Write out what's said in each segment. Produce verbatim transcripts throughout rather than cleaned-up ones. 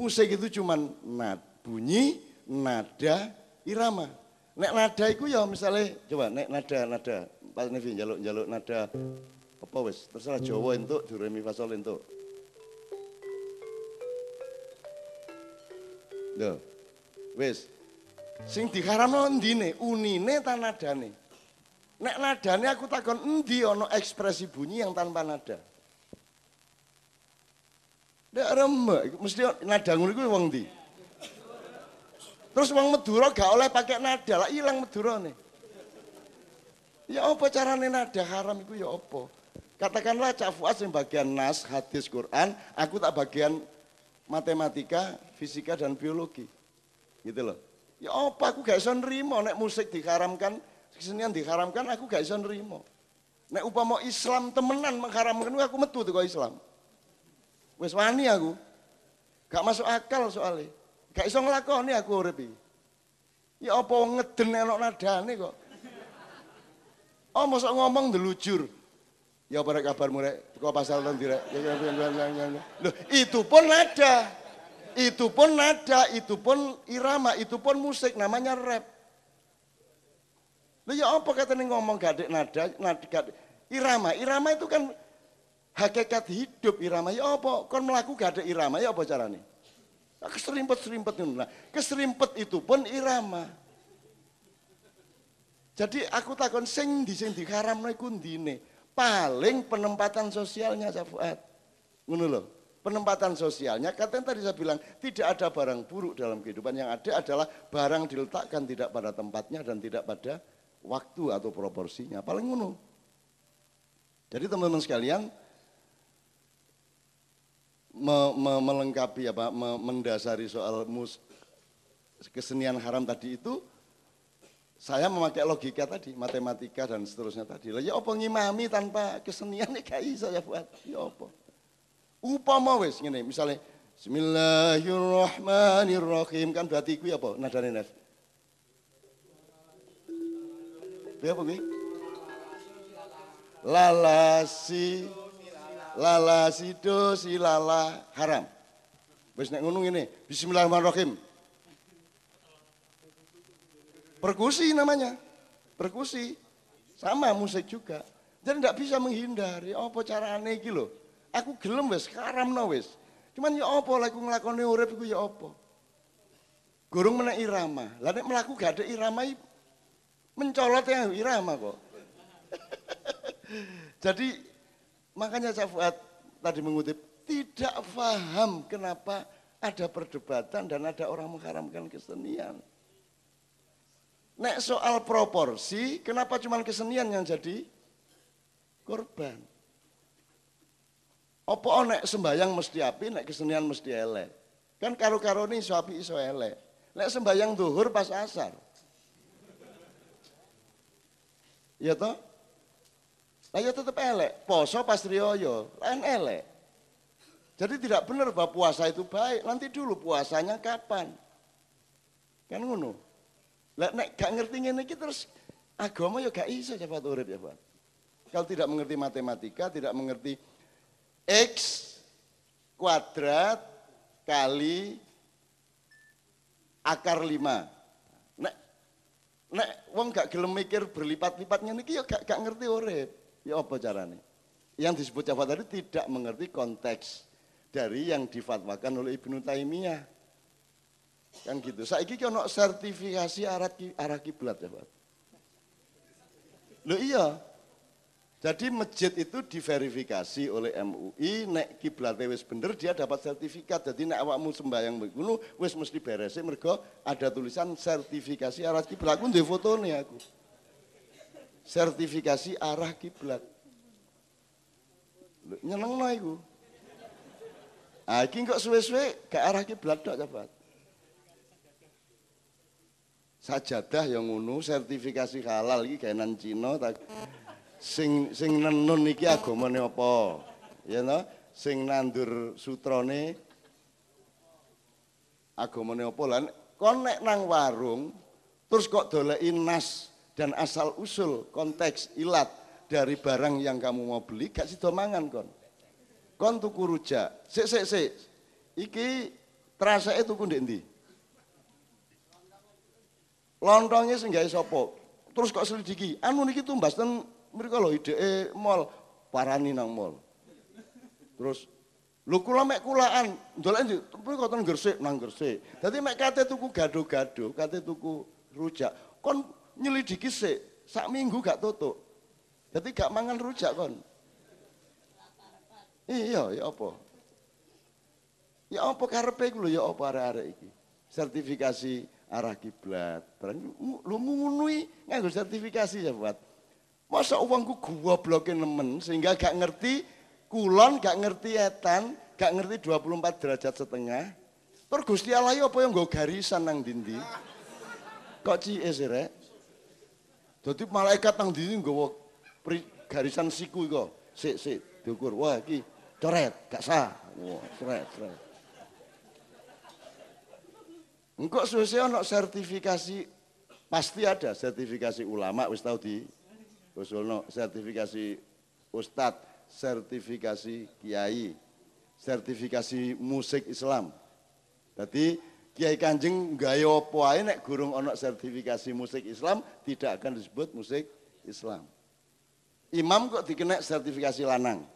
musik itu cuman nad, bunyi, nada, irama. Nek nada itu ya misalnya, coba nek nada, nada, Pak Nevi jaluk-jaluk nada, apa wis, terserah Jawa entuk, do re mi fa sol entuk. Loh, wis, sing diharamno endine, unine ta nadane. Nek nadane aku takon endi ana ekspresi bunyi yang tanpa nada. Nek remek, mesti nada ngono iku wong ndi? Terus wong Madura gak oleh pakai nada, lah ilang Madurane. Ya apa carane nada haram iku ya apa? Katakanlah Cak Fuad sing bagian nas, hadis, Quran, aku tak bagian matematika, fisika dan biologi. Gitu loh. Ya apa aku gak iso nrimo nek musik diharamkan, kesenian diharamkan aku gak iso nrimo. Nek upama Islam temenan mengharamkan aku metu teko Islam. Wis wani aku. Gak masuk akal soalnya. Gak iso nglakoni aku urip iki. Ya apa ngeden enok nadane kok. Oh mosok ngomong ndelujur. Ya apa kabarmu rek? Teko pasal ndi rek? Loh, itu pun nada. Itu pun nada, itu pun irama, itu pun musik namanya rap. Loh ya apa katanya ngomong gadek nada, nada gadek. Irama, irama itu kan hakikat hidup irama. Ya apa kon melaku gadek irama ya apa caranya? Nah, keserimpet-serimpet nah, keserimpet itu pun irama. Jadi aku takon sing di sing diharamno iku ndine. Paling penempatan sosialnya Cak Fuad. Ngono lho. Penempatan sosialnya, katanya tadi saya bilang, tidak ada barang buruk dalam kehidupan. Yang ada adalah barang diletakkan tidak pada tempatnya dan tidak pada waktu atau proporsinya. Paling ngono. Jadi teman-teman sekalian, me, me, melengkapi apa, me, mendasari soal mus, kesenian haram tadi itu, saya memakai logika tadi, matematika dan seterusnya tadi. Lah ya apa ngimami tanpa kesenian ini gak iso ya buat, ya apa. Upama wis ngene, misalnya Bismillahirrahmanirrahim kan berarti kuwi apa? Nadane Nef. Kuwi apa kuwi? Lalasi lalasi do si lala haram. Wis nek ngono ngene, Bismillahirrahmanirrahim. Perkusi namanya. Perkusi. Sama musik juga. Jadi enggak bisa menghindari. Apa carane iki lho? Aku gelem wis, karamno wis. Cuman ya apa lek aku nglakoni urip iku ya apa? Gurung menek irama. Lah nek mlaku gak ada irama mencolot ya irama kok. Jadi makanya Cak Fuad tadi mengutip tidak paham kenapa ada perdebatan dan ada orang mengharamkan kesenian. Nek soal proporsi, kenapa cuma kesenian yang jadi korban? Apa nek sembayang mesti api, nek kesenian mesti elek. Kan karo-karo ini iso api iso elek. Nek sembayang zuhur pas asar. Ya toh? Lah ya tetep elek. Poso pas riyaya, lain elek. Jadi tidak benar bahwa puasa itu baik. Nanti dulu puasanya kapan? Kan ngono. Lah nek gak ngerti ngene iki terus agama ya gak iso cepat urip ya, Pak. Kalau tidak mengerti matematika, tidak mengerti X kuadrat kali akar lima. Nek, nek wong gak gelem mikir berlipat-lipatnya niki ya gak, gak ngerti urip. Ya apa carane? Yang disebut Cak Fuad tadi tidak mengerti konteks dari yang difatwakan oleh Ibnu Taimiyah. Kan gitu. Saiki ki ono sertifikasi arah arah kiblat ya, Pak. Loh iya. Jadi masjid itu diverifikasi oleh M U I, nek kiblate wis bener dia dapat sertifikat. Jadi nek awakmu sembahyang ngono wis mesti beres mergo ada tulisan sertifikasi arah kiblat. Aku ndek fotone aku. Sertifikasi arah kiblat. Nyenengno iku. Ah iki kok suwe-suwe gak arah kiblat tok Cak. Sajadah yang ngono sertifikasi halal iki gaenan Cina tak sing sing nenun iki agamane apa ya no sing nandur sutrane agamane apa lan kon nek nang warung terus kok doleki nas dan asal usul konteks ilat dari barang yang kamu mau beli gak sida mangan kon kon tuku rujak sik sik sik iki Traseke tuku ndek ndi? Lontonge sing gawe sapa? Terus kok selidiki, anu niki tumbas ten mriko lho ideke mall, parani nang mall. Terus lho kula mek kulaan, ndolek ndi? Mriko ten Gresik nang Gresik. Dadi mek kate tuku gado-gado, kate tuku rujak, kon nyelidiki sik, sak minggu gak tutuk. Dadi gak mangan rujak kon. Iya, ya apa? Ya apa karepe iku lho ya apa arek-arek iki? Sertifikasi arah kiblat. Barang lu ngunui nganggo sertifikasi ya buat. Masa uangku gobloke nemen sehingga gak ngerti kulon, gak ngerti etan, gak ngerti dua puluh empat derajat setengah. Terus Gusti Allah apa yang nggo garisan nang dindi? Kok cie sih rek? Dadi malaikat nang dindi nggawa garisan siku iku. Sik sik diukur. Wah iki coret, gak sah. Wah, sret sret. Engkau suwe ono sertifikasi, pasti ada sertifikasi ulama, wis tau di usulno, sertifikasi ustad, sertifikasi kiai, sertifikasi musik Islam. Jadi Kiai Kanjeng gawe apa ae nek gurung ono sertifikasi musik Islam tidak akan disebut musik Islam. Imam kok dikenek sertifikasi lanang.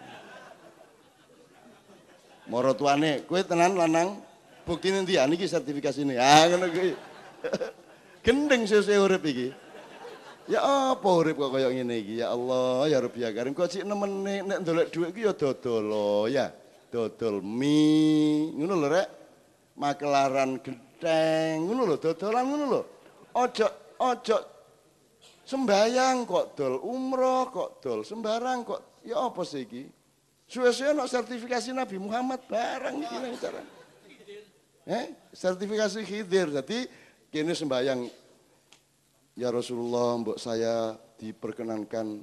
Moro tuane, kowe tenan lanang? Bukti nanti ya, ini sertifikasi ini. Ah, ngono kuwi. Gendeng sesuk urip iki. Ya apa urip kok kaya ngene iki? Ya Allah, ya Rabbi ya Karim. Kok sik nemen nek ndolek dhuwit iki ya dodol ya. Dodol mie, ngono lho rek. Makelaran getheng, ngono lho, dodolan ngono lho. Ojo ojo sembayang kok dol, umroh kok dol, sembarang kok. Ya apa sih iki? Suwe-suwe ono sertifikasi Nabi Muhammad barang iki nang cara. Eh, sertifikasi Khidir. Jadi kini sembahyang, ya Rasulullah, mbok saya diperkenankan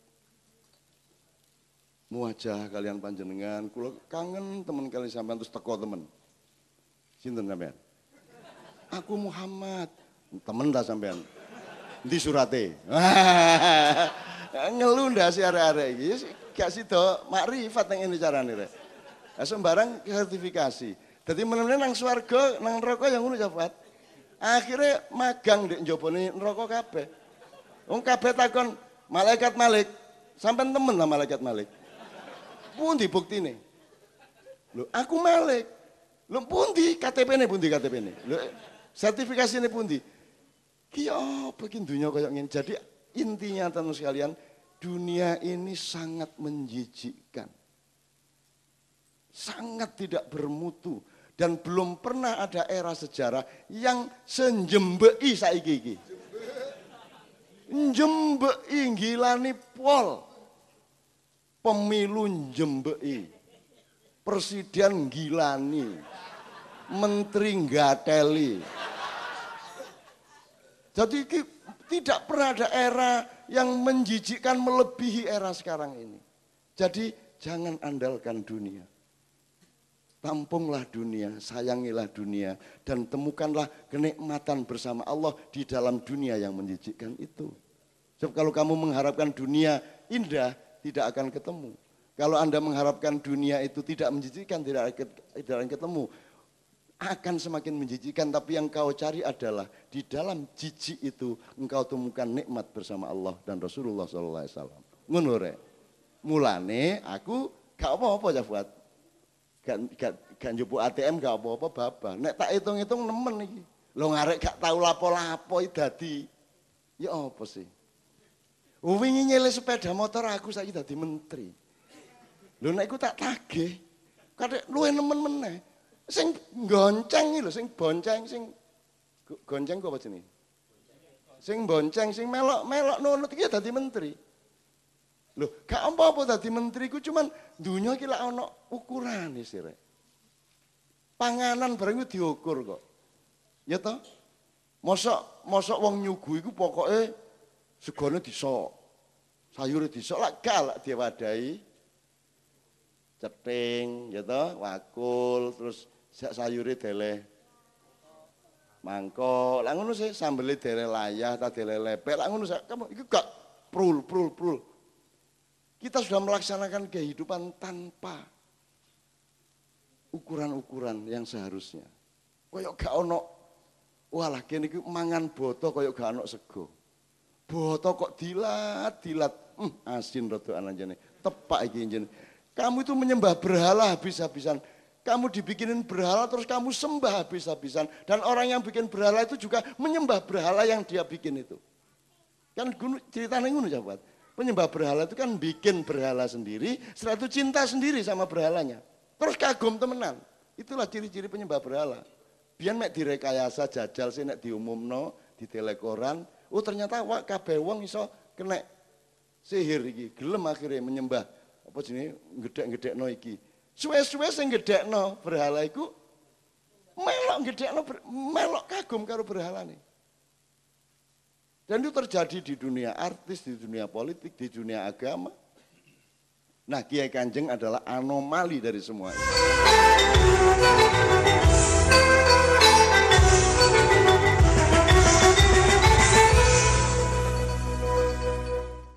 muajah kalian panjenengan. Kula kangen teman kalian sampean terus teko temen. Sinten sampean? Aku Muhammad. Temen dah sampean. Di surate. Ngeluh ndak si arek-arek iki. Gak sida makrifat nang ngene carane rek. Sembarang sertifikasi. Jadi menurutnya nang swarga, nang neraka yang ngono Jafat. Akhirnya magang di njobone neraka kabeh. Wong kabeh takon malaikat Malik, sampean temen lah malaikat Malik. Pundi buktine? Lho, aku Malik. Lho pundi K T P-ne pundi K T P-ne? Lho sertifikasine pundi? Ki apa ki dunya kaya ngene. Jadi intinya teman sekalian, dunia ini sangat menjijikkan. Sangat tidak bermutu. Dan belum pernah ada era sejarah yang senjembei saiki iki. Njembei ngilani pol. Pemilu njembei. Presiden ngilani. Menteri ngateli. Jadi tidak pernah ada era yang menjijikkan melebihi era sekarang ini. Jadi jangan andalkan dunia. Tampunglah dunia, sayangilah dunia, dan temukanlah kenikmatan bersama Allah di dalam dunia yang menjijikkan itu. Sebab kalau kamu mengharapkan dunia indah, tidak akan ketemu. Kalau Anda mengharapkan dunia itu tidak menjijikkan, tidak akan ketemu. Akan semakin menjijikkan, tapi yang kau cari adalah di dalam jijik itu engkau temukan nikmat bersama Allah dan Rasulullah shallallahu alaihi wasallam. Ngono rek. Mulane aku gak apa-apa ya buat. Gak, gak, gak njupuk A T M gak apa-apa babah. Nek tak hitung-hitung nemen iki. Lo ngarek gak tahu lapo-lapo dadi. Ya apa sih? Wingi nyele sepeda motor aku saiki dadi menteri. Lho nek iku tak tagih. Kadek luwe nemen meneh. Sing gonceng iki lho, sing bonceng, sing gonceng kok apa jenenge? Sing bonceng, sing melok-melok nunut iki dadi menteri. Loh, gak apa-apa dadi menteri ku cuman dunia iki lak ana ukurane sih rek. Panganan bareng ku diukur kok. Ya toh? Mosok mosok wong nyuguh iku pokoke segone disok. Sayure disok lak gak lak diwadahi. Ceting ya toh, wakul terus sayure deleh mangkok. Lah ngono sih sambele deleh layah ta deleh lepek. Lah ngono kamu iku gak prul prul prul. Kita sudah melaksanakan kehidupan tanpa ukuran-ukuran yang seharusnya. Koyok gak ono, walah kene iki mangan boto koyok gak ono sego. Boto kok dilat-dilat, hmm, asin rada anjene. Tepak iki jenenge. Kamu itu menyembah berhala habis-habisan. Kamu dibikinin berhala terus kamu sembah habis-habisan. Dan orang yang bikin berhala itu juga menyembah berhala yang dia bikin itu. Kan ceritanya ngono sahabat. Penyembah berhala itu kan bikin berhala sendiri, setelah itu cinta sendiri sama berhalanya. Terus kagum temenan. Itulah ciri-ciri penyembah berhala. Biar mek direkayasa jajal sih nek diumumno di telekoran. Oh ternyata wak kabeh wong iso kena sihir iki. Gelem akhirnya menyembah apa jenenge gedhek-gedhekno iki. Suwe-suwe sing gedhekno berhala iku melok gedhekno melok kagum karo berhalane. Dan itu terjadi di dunia artis, di dunia politik, di dunia agama. Nah, Kiai Kanjeng adalah anomali dari semua itu.